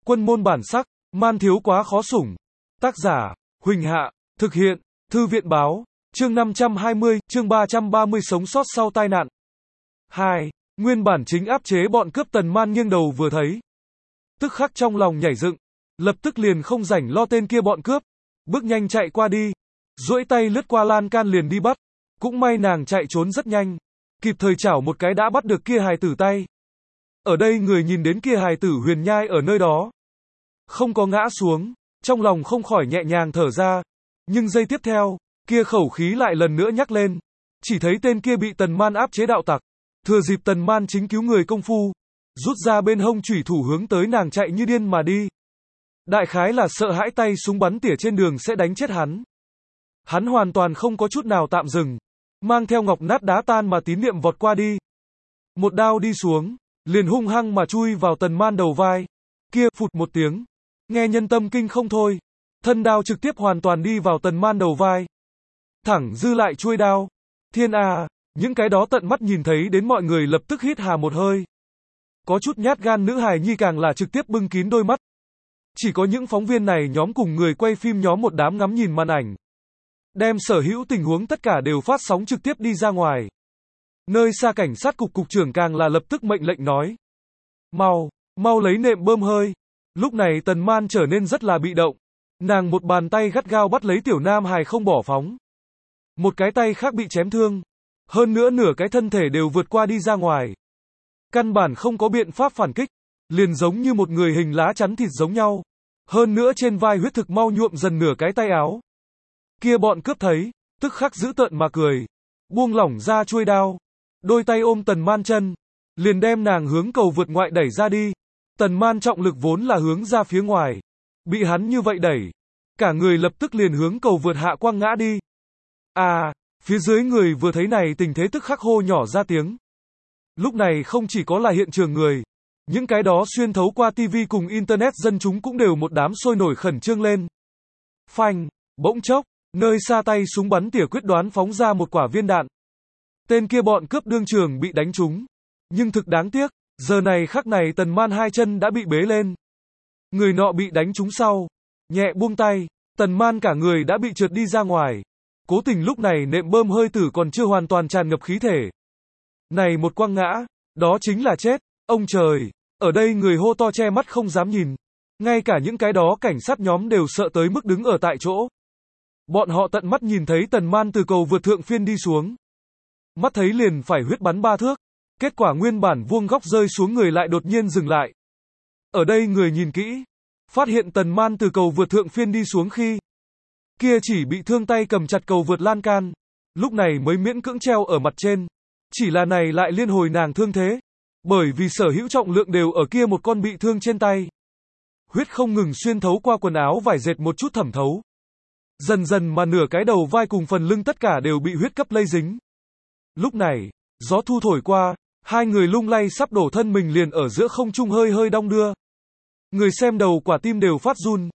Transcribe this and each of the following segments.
Quân môn bản sắc, man thiếu quá khó sủng. Tác giả, Huỳnh Hạ, thực hiện, Thư viện báo, chương 520, chương 330 sống sót sau tai nạn. 2. Nguyên bản chính áp chế bọn cướp Tần Man nghiêng đầu vừa thấy. Tức khắc trong lòng nhảy dựng, lập tức liền không rảnh lo tên kia bọn cướp, bước nhanh chạy qua đi, duỗi tay lướt qua lan can liền đi bắt. Cũng may nàng chạy trốn rất nhanh, kịp thời chảo một cái đã bắt được kia hài tử tay. Ở đây người nhìn đến kia hài tử huyền nhai ở nơi đó, không có ngã xuống, trong lòng không khỏi nhẹ nhàng thở ra, nhưng giây tiếp theo, kia khẩu khí lại lần nữa nhắc lên, chỉ thấy tên kia bị Tần Man áp chế đạo tặc, thừa dịp Tần Man chính cứu người công phu, rút ra bên hông chủy thủ hướng tới nàng chạy như điên mà đi. Đại khái là sợ hãi tay súng bắn tỉa trên đường sẽ đánh chết hắn. Hắn hoàn toàn không có chút nào tạm dừng, mang theo ngọc nát đá tan mà tín niệm vọt qua đi. Một đao đi xuống, liền hung hăng mà chui vào Tần Man đầu vai. Kia, phụt một tiếng, nghe nhân tâm kinh không thôi. Thân đao trực tiếp hoàn toàn đi vào Tần Man đầu vai. Thẳng dư lại chuôi đao. Thiên à, những cái đó tận mắt nhìn thấy đến mọi người lập tức hít hà một hơi. Có chút nhát gan nữ hài nhi càng là trực tiếp bưng kín đôi mắt. Chỉ có những phóng viên này nhóm cùng người quay phim nhóm một đám ngắm nhìn màn ảnh. Đem sở hữu tình huống tất cả đều phát sóng trực tiếp đi ra ngoài. Nơi xa cảnh sát cục trưởng càng là lập tức mệnh lệnh nói. Mau lấy nệm bơm hơi. Lúc này Tần Man trở nên rất là bị động. Nàng một bàn tay gắt gao bắt lấy tiểu nam hài không bỏ phóng. Một cái tay khác bị chém thương. Hơn nữa nửa cái thân thể đều vượt qua đi ra ngoài. Căn bản không có biện pháp phản kích. Liền giống như một người hình lá chắn thịt giống nhau. Hơn nữa trên vai huyết thực mau nhuộm dần nửa cái tay áo. Kia bọn cướp thấy, tức khắc dữ tợn mà cười. Buông lỏng ra chuôi đao. Đôi tay ôm Tần Man chân. Liền đem nàng hướng cầu vượt ngoại đẩy ra đi. Tần Man trọng lực vốn là hướng ra phía ngoài. Bị hắn như vậy đẩy. Cả người lập tức liền hướng cầu vượt hạ quăng ngã đi. À, phía dưới người vừa thấy này tình thế tức khắc hô nhỏ ra tiếng. Lúc này không chỉ có là hiện trường người. Những cái đó xuyên thấu qua TV cùng Internet dân chúng cũng đều một đám sôi nổi khẩn trương lên. Phanh, bỗng chốc, nơi xa tay súng bắn tỉa quyết đoán phóng ra một quả viên đạn. Tên kia bọn cướp đương trường bị đánh trúng. Nhưng thực đáng tiếc, giờ này khắc này Tần Man hai chân đã bị bế lên. Người nọ bị đánh trúng sau. Nhẹ buông tay, Tần Man cả người đã bị trượt đi ra ngoài. Cố tình lúc này nệm bơm hơi tử còn chưa hoàn toàn tràn ngập khí thể. Này một quăng ngã, đó chính là chết. Ông trời, ở đây người hô to che mắt không dám nhìn. Ngay cả những cái đó cảnh sát nhóm đều sợ tới mức đứng ở tại chỗ. Bọn họ tận mắt nhìn thấy Tần Man từ cầu vượt thượng phiên đi xuống. Mắt thấy liền phải huyết bắn 3 thước. Kết quả nguyên bản vuông góc rơi xuống người lại đột nhiên dừng lại. Ở đây người nhìn kỹ. Phát hiện Tần Man từ cầu vượt thượng phiên đi xuống khi. Kia chỉ bị thương tay cầm chặt cầu vượt lan can. Lúc này mới miễn cưỡng treo ở mặt trên. Chỉ là này lại liên hồi nàng thương thế. Bởi vì sở hữu trọng lượng đều ở kia một con bị thương trên tay. Huyết không ngừng xuyên thấu qua quần áo vải dệt một chút thẩm thấu. Dần dần mà nửa cái đầu vai cùng phần lưng tất cả đều bị huyết cấp lây dính. Lúc này, gió thu thổi qua, hai người lung lay sắp đổ thân mình liền ở giữa không trung hơi hơi đong đưa. Người xem đầu quả tim đều phát run.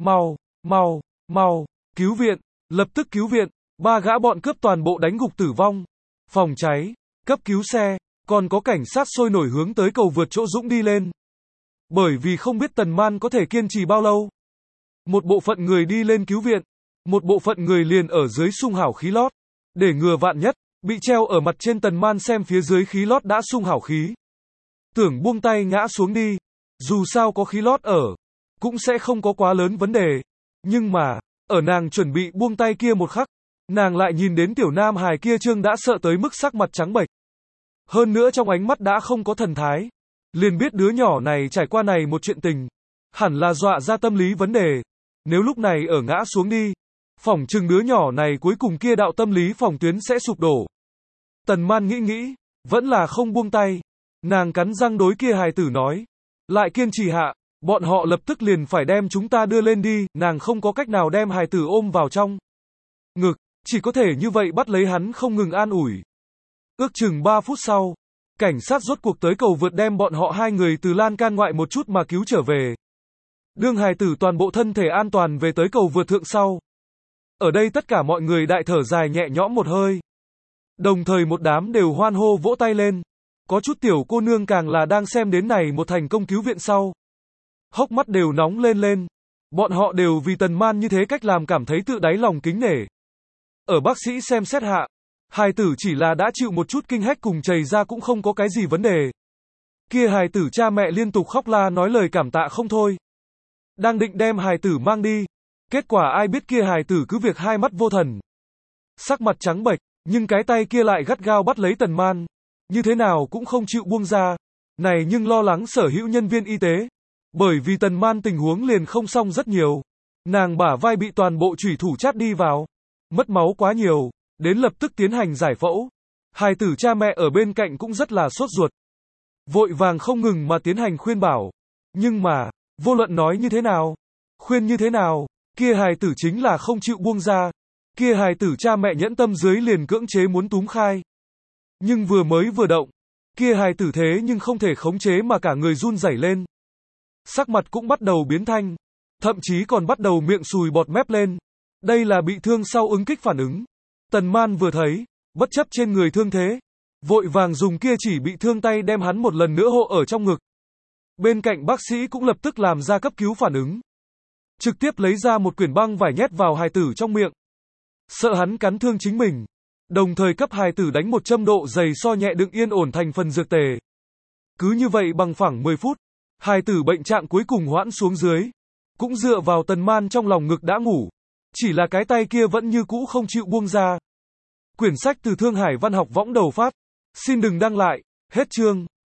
Mau, cứu viện, lập tức cứu viện, 3 gã bọn cướp toàn bộ đánh gục tử vong. Phòng cháy, cấp cứu xe, còn có cảnh sát sôi nổi hướng tới cầu vượt chỗ dũng đi lên. Bởi vì không biết Tần Man có thể kiên trì bao lâu. Một bộ phận người đi lên cứu viện, một bộ phận người liền ở dưới sung hảo khí lót. Để ngừa vạn nhất, bị treo ở mặt trên Tần Man xem phía dưới khí lót đã sung hảo khí. Tưởng buông tay ngã xuống đi. Dù sao có khí lót ở, cũng sẽ không có quá lớn vấn đề. Nhưng mà, ở nàng chuẩn bị buông tay kia một khắc, nàng lại nhìn đến tiểu nam hài kia trương đã sợ tới mức sắc mặt trắng bệch. Hơn nữa trong ánh mắt đã không có thần thái. Liền biết đứa nhỏ này trải qua này một chuyện tình. Hẳn là dọa ra tâm lý vấn đề. Nếu lúc này ở ngã xuống đi, phỏng chừng đứa nhỏ này cuối cùng kia đạo tâm lý phòng tuyến sẽ sụp đổ. Tần Man nghĩ, vẫn là không buông tay. Nàng cắn răng đối kia hài tử nói. Lại kiên trì hạ, bọn họ lập tức liền phải đem chúng ta đưa lên đi. Nàng không có cách nào đem hài tử ôm vào trong ngực, chỉ có thể như vậy bắt lấy hắn không ngừng an ủi. Ước chừng 3 phút sau, cảnh sát rốt cuộc tới cầu vượt đem bọn họ hai người từ lan can ngoại một chút mà cứu trở về. Đương hài tử toàn bộ thân thể an toàn về tới cầu vượt thượng sau. Ở đây tất cả mọi người đại thở dài nhẹ nhõm một hơi. Đồng thời một đám đều hoan hô vỗ tay lên. Có chút tiểu cô nương càng là đang xem đến này một thành công cứu viện sau. hốc mắt đều nóng lên lên. Bọn họ đều vì Tần Man như thế cách làm cảm thấy tự đáy lòng kính nể. Ở bác sĩ xem xét hạ, hài tử chỉ là đã chịu một chút kinh hách cùng chảy ra cũng không có cái gì vấn đề. Kia hài tử cha mẹ liên tục khóc la nói lời cảm tạ không thôi. Đang định đem hài tử mang đi, kết quả ai biết kia hài tử cứ việc hai mắt vô thần. Sắc mặt trắng bệch, nhưng cái tay kia lại gắt gao bắt lấy Tần Man, như thế nào cũng không chịu buông ra. Này nhưng lo lắng sở hữu nhân viên y tế, bởi vì Tần Man tình huống liền không xong rất nhiều. Nàng bả vai bị toàn bộ chủy thủ chát đi vào, mất máu quá nhiều, đến lập tức tiến hành giải phẫu. Hài tử cha mẹ ở bên cạnh cũng rất là sốt ruột, vội vàng không ngừng mà tiến hành khuyên bảo. Nhưng mà, vô luận nói như thế nào, khuyên như thế nào, kia hài tử chính là không chịu buông ra. Kia hài tử cha mẹ nhẫn tâm dưới liền cưỡng chế muốn túm khai. Nhưng vừa mới vừa động, kia hài tử thế nhưng không thể khống chế mà cả người run rẩy lên. Sắc mặt cũng bắt đầu biến thanh, thậm chí còn bắt đầu miệng sùi bọt mép lên. Đây là bị thương sau ứng kích phản ứng. Tần Man vừa thấy, bất chấp trên người thương thế, vội vàng dùng kia chỉ bị thương tay đem hắn một lần nữa hộ ở trong ngực. Bên cạnh bác sĩ cũng lập tức làm ra cấp cứu phản ứng, trực tiếp lấy ra một quyển băng vải nhét vào hài tử trong miệng, sợ hắn cắn thương chính mình, đồng thời cấp hài tử đánh một châm độ dày so nhẹ đựng yên ổn thành phần dược tề. Cứ như vậy bằng phẳng 10 phút, hài tử bệnh trạng cuối cùng hoãn xuống dưới, cũng dựa vào Tần Man trong lòng ngực đã ngủ, chỉ là cái tay kia vẫn như cũ không chịu buông ra. Quyển sách từ Thương Hải Văn học võng đầu phát. Xin đừng đăng lại, hết chương.